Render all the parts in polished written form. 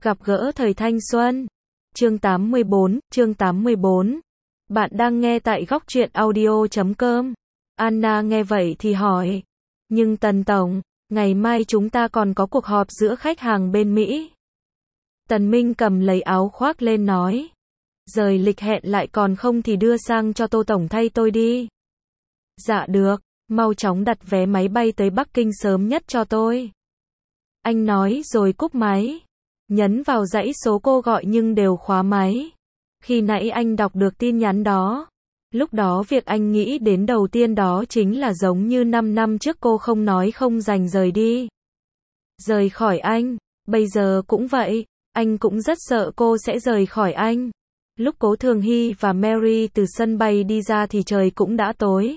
Gặp gỡ thời thanh xuân. Chương 84. Bạn đang nghe tại góc truyện audio.com. Anna nghe vậy thì hỏi. Nhưng Tần Tổng, ngày mai chúng ta còn có cuộc họp giữa khách hàng bên Mỹ. Tần Minh cầm lấy áo khoác lên nói. Rời lịch hẹn lại còn không thì đưa sang cho Tô Tổng thay tôi đi. Dạ được, mau chóng đặt vé máy bay tới Bắc Kinh sớm nhất cho tôi. Anh nói rồi cúp máy. Nhấn vào dãy số cô gọi nhưng đều khóa máy. Khi nãy anh đọc được tin nhắn đó. Lúc đó việc anh nghĩ đến đầu tiên đó chính là giống như 5 năm trước cô không nói không dành rời đi. Rời khỏi anh, bây giờ cũng vậy, anh cũng rất sợ cô sẽ rời khỏi anh. Lúc Cố Thường Hy và Mary từ sân bay đi ra thì trời cũng đã tối.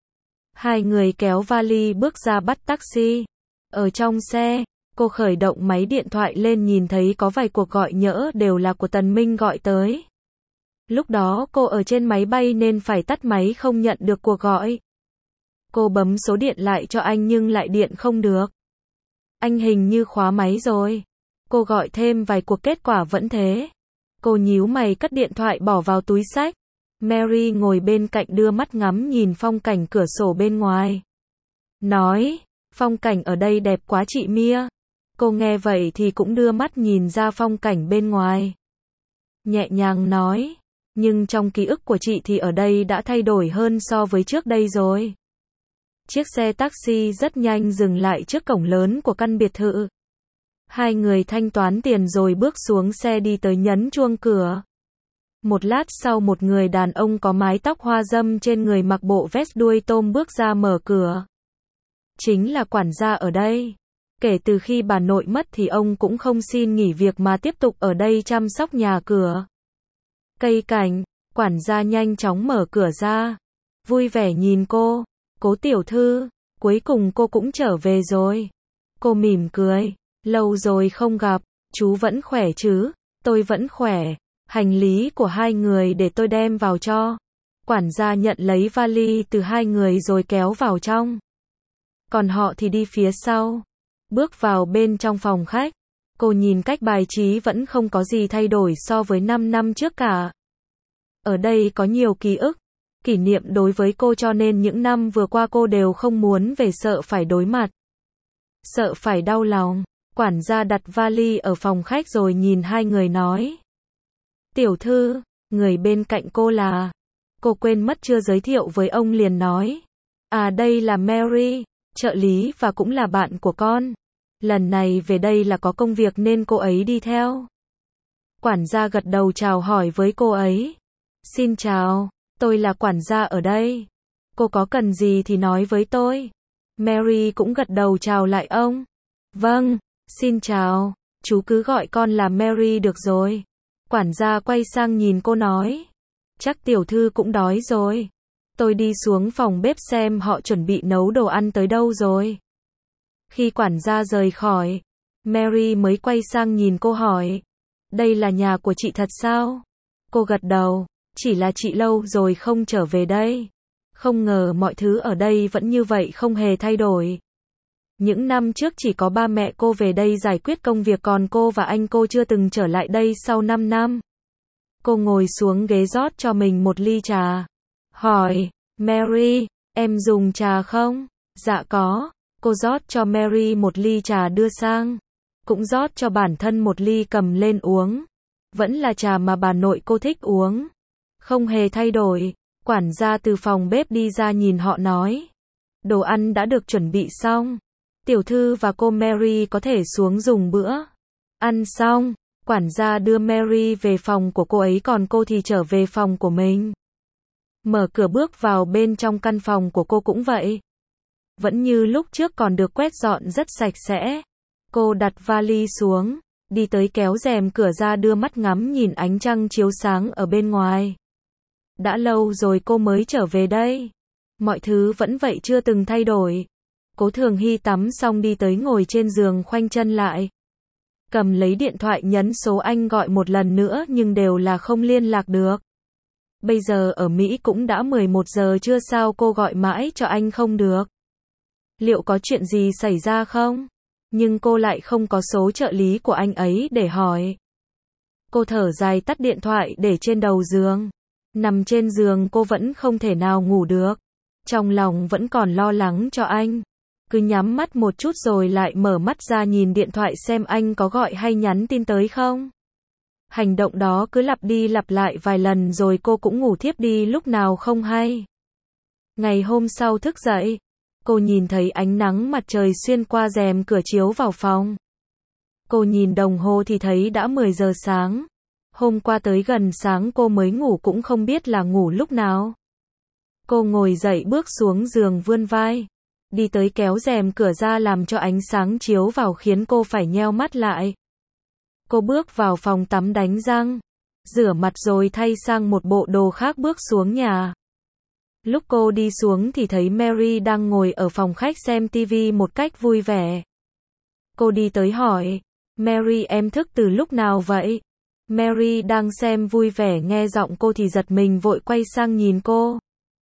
Hai người kéo vali bước ra bắt taxi. Ở trong xe, cô khởi động máy điện thoại lên nhìn thấy có vài cuộc gọi nhỡ đều là của Tần Minh gọi tới. Lúc đó cô ở trên máy bay nên phải tắt máy không nhận được cuộc gọi. Cô bấm số điện lại cho anh nhưng lại điện không được. Anh hình như khóa máy rồi. Cô gọi thêm vài cuộc kết quả vẫn thế. Cô nhíu mày cất điện thoại bỏ vào túi xách. Mary ngồi bên cạnh đưa mắt ngắm nhìn phong cảnh cửa sổ bên ngoài. Nói, phong cảnh ở đây đẹp quá chị Mia. Cô nghe vậy thì cũng đưa mắt nhìn ra phong cảnh bên ngoài. Nhẹ nhàng nói, nhưng trong ký ức của chị thì ở đây đã thay đổi hơn so với trước đây rồi. Chiếc xe taxi rất nhanh dừng lại trước cổng lớn của căn biệt thự. Hai người thanh toán tiền rồi bước xuống xe đi tới nhấn chuông cửa. Một lát sau một người đàn ông có mái tóc hoa râm trên người mặc bộ vest đuôi tôm bước ra mở cửa. Chính là quản gia ở đây. Kể từ khi bà nội mất thì ông cũng không xin nghỉ việc mà tiếp tục ở đây chăm sóc nhà cửa. Cây cảnh, quản gia nhanh chóng mở cửa ra. Vui vẻ nhìn cô, Cố tiểu thư, cuối cùng cô cũng trở về rồi. Cô mỉm cười, lâu rồi không gặp, chú vẫn khỏe chứ? Tôi vẫn khỏe, hành lý của hai người để tôi đem vào cho. Quản gia nhận lấy vali từ hai người rồi kéo vào trong. Còn họ thì đi phía sau. Bước vào bên trong phòng khách, cô nhìn cách bài trí vẫn không có gì thay đổi so với 5 năm trước cả. Ở đây có nhiều ký ức, kỷ niệm đối với cô cho nên những năm vừa qua cô đều không muốn về sợ phải đối mặt. Sợ phải đau lòng, quản gia đặt vali ở phòng khách rồi nhìn hai người nói. Tiểu thư, người bên cạnh cô là... Cô quên mất chưa giới thiệu với ông liền nói. À đây là Mary, trợ lý và cũng là bạn của con. Lần này về đây là có công việc nên cô ấy đi theo. Quản gia gật đầu chào hỏi với cô ấy. Xin chào, tôi là quản gia ở đây. Cô có cần gì thì nói với tôi. Mary cũng gật đầu chào lại ông. Vâng, xin chào, chú cứ gọi con là Mary được rồi. Quản gia quay sang nhìn cô nói. Chắc tiểu thư cũng đói rồi. Tôi đi xuống phòng bếp xem họ chuẩn bị nấu đồ ăn tới đâu rồi. Khi quản gia rời khỏi, Mary mới quay sang nhìn cô hỏi. Đây là nhà của chị thật sao? Cô gật đầu, chỉ là chị lâu rồi không trở về đây. Không ngờ mọi thứ ở đây vẫn như vậy không hề thay đổi. Những năm trước chỉ có ba mẹ cô về đây giải quyết công việc còn cô và anh cô chưa từng trở lại đây sau 5 năm. Cô ngồi xuống ghế rót cho mình một ly trà. Hỏi, Mary, em dùng trà không? Dạ có. Cô rót cho Mary một ly trà đưa sang. Cũng rót cho bản thân một ly cầm lên uống. Vẫn là trà mà bà nội cô thích uống. Không hề thay đổi. Quản gia từ phòng bếp đi ra nhìn họ nói. Đồ ăn đã được chuẩn bị xong. Tiểu thư và cô Mary có thể xuống dùng bữa. Ăn xong, quản gia đưa Mary về phòng của cô ấy còn cô thì trở về phòng của mình. Mở cửa bước vào bên trong căn phòng của cô cũng vậy. Vẫn như lúc trước còn được quét dọn rất sạch sẽ. Cô đặt vali xuống, đi tới kéo rèm cửa ra đưa mắt ngắm nhìn ánh trăng chiếu sáng ở bên ngoài. Đã lâu rồi cô mới trở về đây. Mọi thứ vẫn vậy chưa từng thay đổi. Cố Thường Hy tắm xong đi tới ngồi trên giường khoanh chân lại. Cầm lấy điện thoại nhấn số anh gọi một lần nữa nhưng đều là không liên lạc được. Bây giờ ở Mỹ cũng đã 11 giờ trưa sao cô gọi mãi cho anh không được. Liệu có chuyện gì xảy ra không? nhưng cô lại không có số trợ lý của anh ấy để hỏi. Cô thở dài tắt điện thoại để trên đầu giường. Nằm trên giường cô vẫn không thể nào ngủ được. Trong lòng vẫn còn lo lắng cho anh. Cứ nhắm mắt một chút rồi lại mở mắt ra nhìn điện thoại xem anh có gọi hay nhắn tin tới không. Hành động đó cứ lặp đi lặp lại vài lần rồi cô cũng ngủ thiếp đi lúc nào không hay. Ngày hôm sau thức dậy, cô nhìn thấy ánh nắng mặt trời xuyên qua rèm cửa chiếu vào phòng. Cô nhìn đồng hồ thì thấy đã 10 giờ sáng. Hôm qua tới gần sáng cô mới ngủ cũng không biết là ngủ lúc nào. Cô ngồi dậy bước xuống giường vươn vai. Đi tới kéo rèm cửa ra làm cho ánh sáng chiếu vào khiến cô phải nheo mắt lại. Cô bước vào phòng tắm đánh răng, rửa mặt rồi thay sang một bộ đồ khác bước xuống nhà. Lúc cô đi xuống thì thấy Mary đang ngồi ở phòng khách xem TV một cách vui vẻ. Cô đi tới hỏi, Mary em thức từ lúc nào vậy? Mary đang xem vui vẻ nghe giọng cô thì giật mình vội quay sang nhìn cô.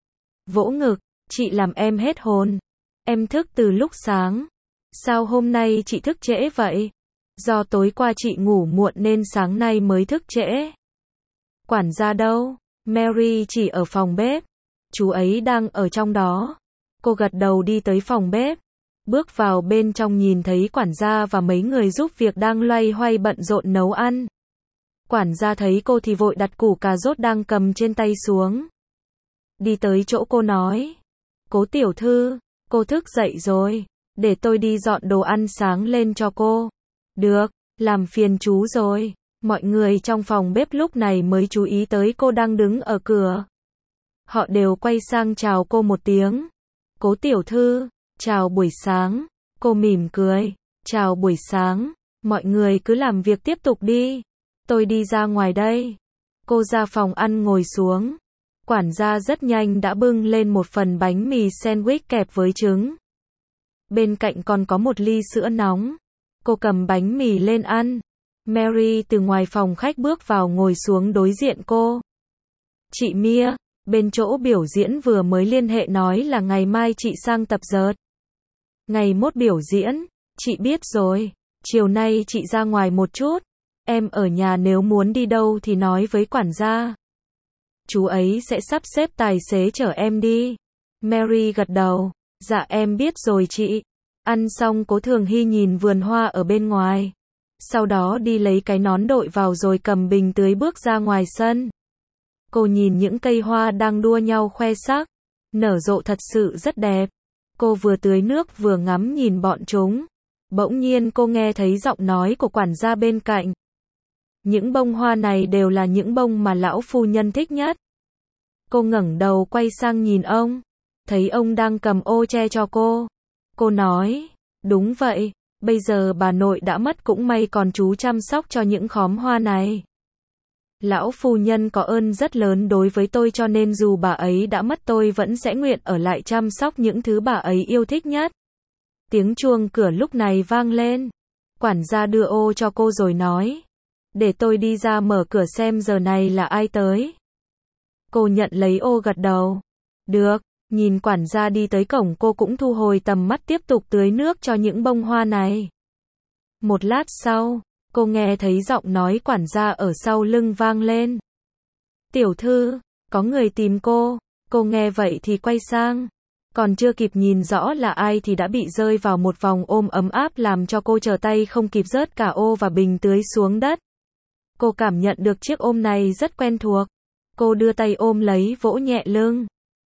Vỗ ngực, chị làm em hết hồn. Em thức từ lúc sáng. Sao hôm nay chị thức trễ vậy? Do tối qua chị ngủ muộn nên sáng nay mới thức trễ. Quản gia đâu? Mary chỉ ở phòng bếp. Chú ấy đang ở trong đó. Cô gật đầu đi tới phòng bếp. Bước vào bên trong nhìn thấy quản gia và mấy người giúp việc đang loay hoay bận rộn nấu ăn. Quản gia thấy cô thì vội đặt củ cà rốt đang cầm trên tay xuống. Đi tới chỗ cô nói. Cố tiểu thư, cô thức dậy rồi. Để tôi đi dọn đồ ăn sáng lên cho cô. Được, làm phiền chú rồi. Mọi người trong phòng bếp lúc này mới chú ý tới cô đang đứng ở cửa. Họ đều quay sang chào cô một tiếng. Cố tiểu thư, chào buổi sáng. Cô mỉm cười. Chào buổi sáng. Mọi người cứ làm việc tiếp tục đi. Tôi đi ra ngoài đây. Cô ra phòng ăn ngồi xuống. Quản gia rất nhanh đã bưng lên một phần bánh mì sandwich kẹp với trứng. Bên cạnh còn có một ly sữa nóng. Cô cầm bánh mì lên ăn. Mary từ ngoài phòng khách bước vào ngồi xuống đối diện cô. Chị Mia, bên chỗ biểu diễn vừa mới liên hệ nói là ngày mai chị sang tập dượt. Ngày mốt biểu diễn, chị biết rồi. Chiều nay chị ra ngoài một chút. Em ở nhà nếu muốn đi đâu thì nói với quản gia. Chú ấy sẽ sắp xếp tài xế chở em đi. Mary gật đầu. Dạ em biết rồi chị. Ăn xong Cố Thường Hy nhìn vườn hoa ở bên ngoài. Sau đó đi lấy cái nón đội vào rồi cầm bình tưới bước ra ngoài sân. Cô nhìn những cây hoa đang đua nhau khoe sắc. Nở rộ thật sự rất đẹp. Cô vừa tưới nước vừa ngắm nhìn bọn chúng. Bỗng nhiên cô nghe thấy giọng nói của quản gia bên cạnh. Những bông hoa này đều là những bông mà lão phu nhân thích nhất. Cô ngẩng đầu quay sang nhìn ông. Thấy ông đang cầm ô che cho cô. Cô nói, đúng vậy, bây giờ bà nội đã mất cũng may còn chú chăm sóc cho những khóm hoa này. Lão phu nhân có ơn rất lớn đối với tôi cho nên dù bà ấy đã mất tôi vẫn sẽ nguyện ở lại chăm sóc những thứ bà ấy yêu thích nhất. Tiếng chuông cửa lúc này vang lên. Quản gia đưa ô cho cô rồi nói. Để tôi đi ra mở cửa xem giờ này là ai tới. Cô nhận lấy ô gật đầu. Được, nhìn quản gia đi tới cổng cô cũng thu hồi tầm mắt tiếp tục tưới nước cho những bông hoa này. Một lát sau, cô nghe thấy giọng nói quản gia ở sau lưng vang lên. Tiểu thư, có người tìm cô. Cô nghe vậy thì quay sang. Còn chưa kịp nhìn rõ là ai thì đã bị rơi vào một vòng ôm ấm áp làm cho cô trở tay không kịp rớt cả ô và bình tưới xuống đất. Cô cảm nhận được chiếc ôm này rất quen thuộc. Cô đưa tay ôm lấy vỗ nhẹ lưng.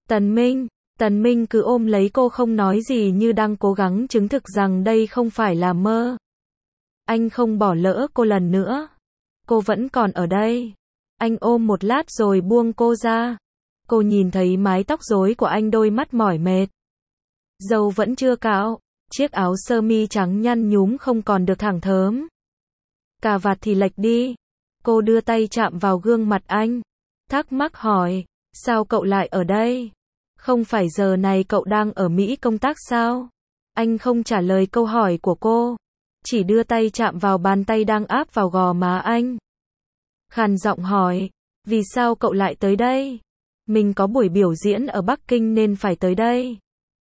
Tần Minh cứ ôm lấy cô không nói gì như đang cố gắng chứng thực rằng đây không phải là mơ. Anh không bỏ lỡ cô lần nữa. Cô vẫn còn ở đây. Anh ôm một lát rồi buông cô ra. Cô nhìn thấy mái tóc rối của anh đôi mắt mỏi mệt. Râu vẫn chưa cạo. Chiếc áo sơ mi trắng nhăn nhúm không còn được thẳng thớm. Cà vạt thì lệch đi. Cô đưa tay chạm vào gương mặt anh. Thắc mắc hỏi. Sao cậu lại ở đây? Không phải giờ này cậu đang ở Mỹ công tác sao? Anh không trả lời câu hỏi của cô. Chỉ đưa tay chạm vào bàn tay đang áp vào gò má anh. Khàn giọng hỏi. Vì sao cậu lại tới đây? Mình có buổi biểu diễn ở Bắc Kinh nên phải tới đây.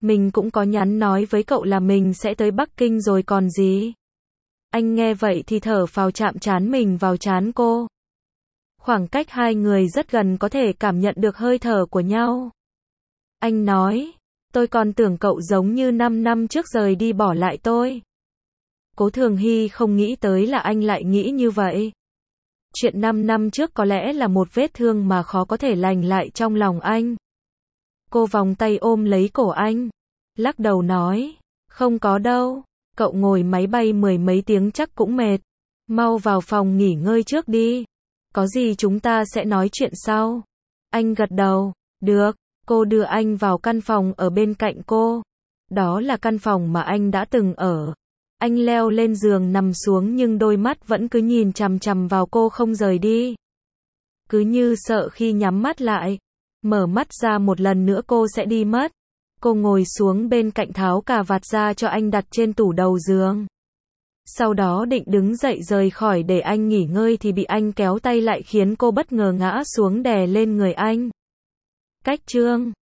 Mình cũng có nhắn nói với cậu là mình sẽ tới Bắc Kinh rồi còn gì. Anh nghe vậy thì thở phào chạm trán mình vào trán cô. Khoảng cách hai người rất gần có thể cảm nhận được hơi thở của nhau. Anh nói, tôi còn tưởng cậu giống như 5 năm trước rời đi bỏ lại tôi. Cố Thường Hy không nghĩ tới là anh lại nghĩ như vậy. Chuyện 5 năm trước có lẽ là một vết thương mà khó có thể lành lại trong lòng anh. Cô vòng tay ôm lấy cổ anh, lắc đầu nói, không có đâu, cậu ngồi máy bay 10 mấy tiếng chắc cũng mệt. Mau vào phòng nghỉ ngơi trước đi. Có gì chúng ta sẽ nói chuyện sau. Anh gật đầu, được, cô đưa anh vào căn phòng ở bên cạnh cô. Đó là căn phòng mà anh đã từng ở. Anh leo lên giường nằm xuống nhưng đôi mắt vẫn cứ nhìn chằm chằm vào cô không rời đi. Cứ như sợ khi nhắm mắt lại, mở mắt ra một lần nữa cô sẽ đi mất. Cô ngồi xuống bên cạnh tháo cà vạt ra cho anh đặt trên tủ đầu giường. Sau đó định đứng dậy rời khỏi để anh nghỉ ngơi thì bị anh kéo tay lại khiến cô bất ngờ ngã xuống đè lên người anh. Cách chương